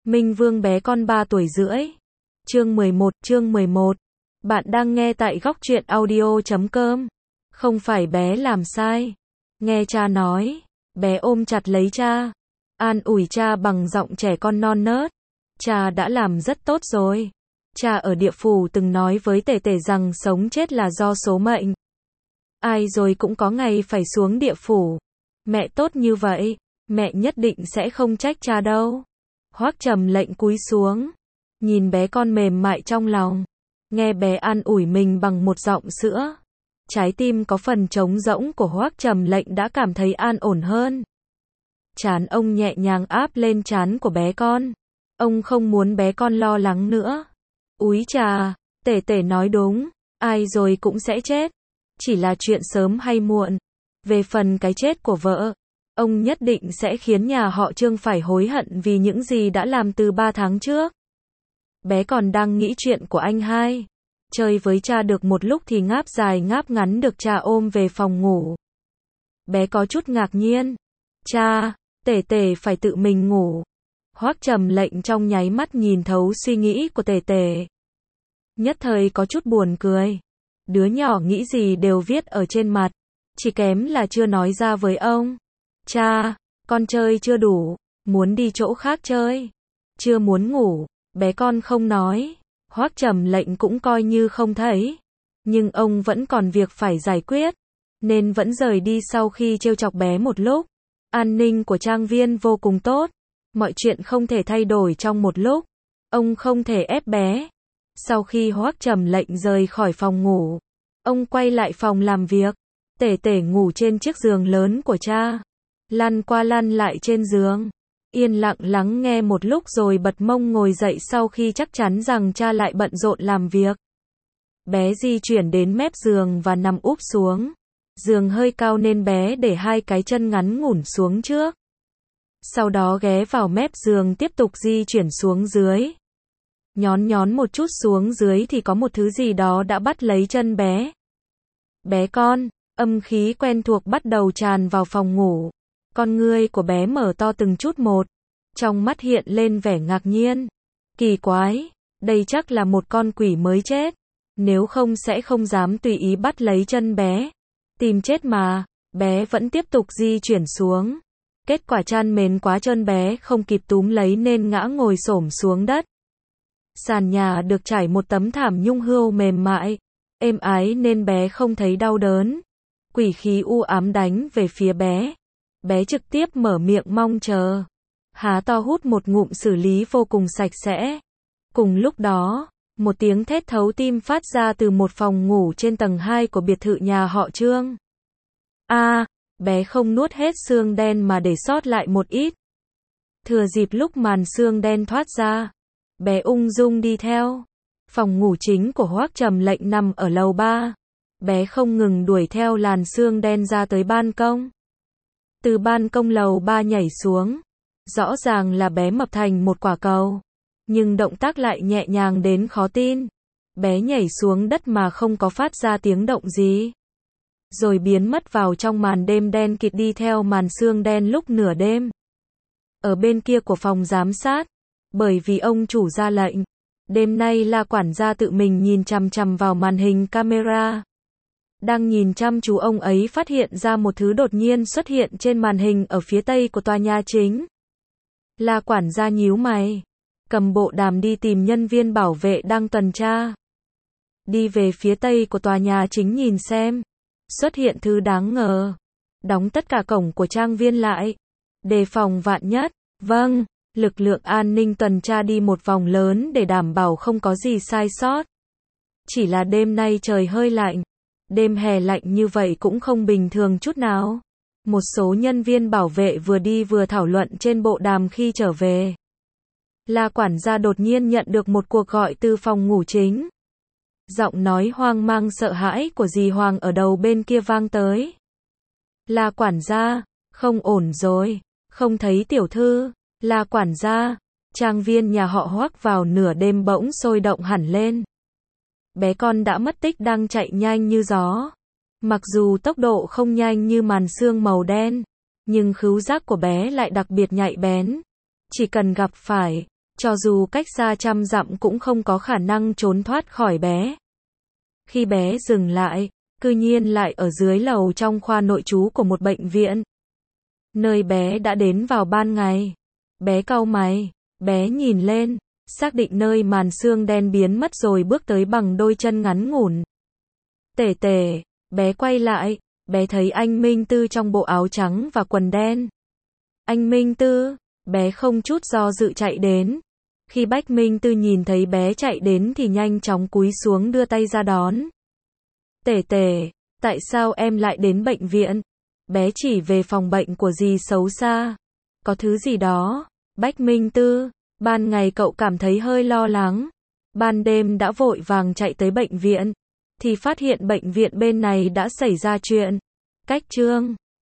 Minh Vương bé con 3 tuổi rưỡi. Chương 11. Bạn đang nghe tại góc truyện audio.com. Không phải bé làm sai. Nghe cha nói. Bé ôm chặt lấy cha. An ủi cha bằng giọng trẻ con non nớt. Cha đã làm rất tốt rồi. Cha ở địa phủ từng nói với Tể Tể rằng sống chết là do số mệnh. Ai rồi cũng có ngày phải xuống địa phủ. Mẹ tốt như vậy, mẹ nhất định sẽ không trách cha đâu. Hoắc Trầm Lệnh cúi xuống, nhìn bé con mềm mại trong lòng, nghe bé an ủi mình bằng một giọng sữa. Trái tim có phần trống rỗng của Hoắc Trầm Lệnh đã cảm thấy an ổn hơn. Trán ông nhẹ nhàng áp lên trán của bé con. Ông không muốn bé con lo lắng nữa. Úi chà, Tể Tể nói đúng, ai rồi cũng sẽ chết. Chỉ là chuyện sớm hay muộn. Về phần cái chết của vợ, ông nhất định sẽ khiến nhà họ Trương phải hối hận vì những gì đã làm từ 3 tháng trước. Bé còn đang nghĩ chuyện của anh hai. Chơi với cha được một lúc thì ngáp dài ngáp ngắn được cha ôm về phòng ngủ. Bé có chút ngạc nhiên. Cha, Tể Tể phải tự mình ngủ. Hoắc Trầm Lệnh trong nháy mắt nhìn thấu suy nghĩ của Tể Tể. Nhất thời có chút buồn cười. Đứa nhỏ nghĩ gì đều viết ở trên mặt. Chỉ kém là chưa nói ra với ông. Cha, con chơi chưa đủ, muốn đi chỗ khác chơi. Chưa muốn ngủ, bé con không nói. Hoắc Trầm Lệnh cũng coi như không thấy. Nhưng ông vẫn còn việc phải giải quyết, nên vẫn rời đi sau khi trêu chọc bé một lúc. An ninh của trang viên vô cùng tốt. Mọi chuyện không thể thay đổi trong một lúc. Ông không thể ép bé. Sau khi Hoắc Trầm Lệnh rời khỏi phòng ngủ, ông quay lại phòng làm việc. Tể Tể ngủ trên chiếc giường lớn của cha, lăn qua lăn lại trên giường, yên lặng lắng nghe một lúc rồi bật mông ngồi dậy sau khi chắc chắn rằng cha lại bận rộn làm việc. Bé di chuyển đến mép giường và nằm úp xuống. Giường hơi cao nên bé để hai cái chân ngắn ngủn xuống trước. Sau đó ghé vào mép giường tiếp tục di chuyển xuống dưới. Nhón một chút xuống dưới thì có một thứ gì đó đã bắt lấy chân bé. Bé con, âm khí quen thuộc bắt đầu tràn vào phòng ngủ. Con ngươi của bé mở to từng chút một. Trong mắt hiện lên vẻ ngạc nhiên. Kỳ quái, đây chắc là một con quỷ mới chết. Nếu không sẽ không dám tùy ý bắt lấy chân bé. Tìm chết mà, bé vẫn tiếp tục di chuyển xuống. Kết quả chăn mền quá trơn bé không kịp túm lấy nên ngã ngồi xổm xuống đất. Sàn nhà được trải một tấm thảm nhung hươu mềm mại, êm ái nên bé không thấy đau đớn. Quỷ khí u ám đánh về phía bé. Bé trực tiếp mở miệng mong chờ. Há to hút một ngụm xử lý vô cùng sạch sẽ. Cùng lúc đó, một tiếng thét thấu tim phát ra từ một phòng ngủ trên tầng 2 của biệt thự nhà họ Trương. Bé không nuốt hết xương đen mà để sót lại một ít. Thừa dịp lúc màn xương đen thoát ra, bé ung dung đi theo. Phòng ngủ chính của Hoắc Trầm Lệnh nằm ở lầu 3. Bé không ngừng đuổi theo làn xương đen ra tới ban công. Từ ban công lầu 3 nhảy xuống. Rõ ràng là bé mập thành một quả cầu. Nhưng động tác lại nhẹ nhàng đến khó tin. Bé nhảy xuống đất mà không có phát ra tiếng động gì. Rồi biến mất vào trong màn đêm đen kịt đi theo màn sương đen lúc nửa đêm. Ở bên kia của phòng giám sát, bởi vì ông chủ ra lệnh, đêm nay La quản gia tự mình nhìn chằm chằm vào màn hình camera. Đang nhìn chăm chú ông ấy phát hiện ra một thứ đột nhiên xuất hiện trên màn hình ở phía tây của tòa nhà chính. La quản gia nhíu mày, cầm bộ đàm đi tìm nhân viên bảo vệ đang tuần tra. Đi về phía tây của tòa nhà chính nhìn xem. Xuất hiện thứ đáng ngờ. Đóng tất cả cổng của trang viên lại. Đề phòng vạn nhất. Vâng, lực lượng an ninh tuần tra đi một vòng lớn để đảm bảo không có gì sai sót. Chỉ là đêm nay trời hơi lạnh. Đêm hè lạnh như vậy cũng không bình thường chút nào. Một số nhân viên bảo vệ vừa đi vừa thảo luận trên bộ đàm khi trở về. La quản gia đột nhiên nhận được một cuộc gọi từ phòng ngủ chính. Giọng nói hoang mang sợ hãi của dì Hoàng ở đầu bên kia vang tới. La quản gia, không ổn rồi, không thấy tiểu thư. La quản gia, trang viên nhà họ Hoắc vào nửa đêm bỗng sôi động hẳn lên. Bé con đã mất tích đang chạy nhanh như gió. Mặc dù tốc độ không nhanh như màn sương màu đen, nhưng khứu giác của bé lại đặc biệt nhạy bén. Chỉ cần gặp phải, Cho dù cách xa trăm dặm cũng không có khả năng trốn thoát khỏi bé. Khi bé dừng lại, cư nhiên lại ở dưới lầu trong khoa nội trú của một bệnh viện. Nơi bé đã đến vào ban ngày. Bé cau mày, bé nhìn lên, xác định nơi màn sương đen biến mất rồi bước tới bằng đôi chân ngắn ngủn. Tể tể, bé quay lại, bé thấy anh Minh Tư trong bộ áo trắng và quần đen. Anh Minh Tư, bé không chút do dự chạy đến. Khi Bách Minh Tư nhìn thấy bé chạy đến thì nhanh chóng cúi xuống đưa tay ra đón. Tể tể, tại sao em lại đến bệnh viện? Bé chỉ về phòng bệnh của dì xấu xa. Có thứ gì đó. Bách Minh Tư, ban ngày cậu cảm thấy hơi lo lắng. Ban đêm đã vội vàng chạy tới bệnh viện. Thì phát hiện bệnh viện bên này đã xảy ra chuyện. Cách chương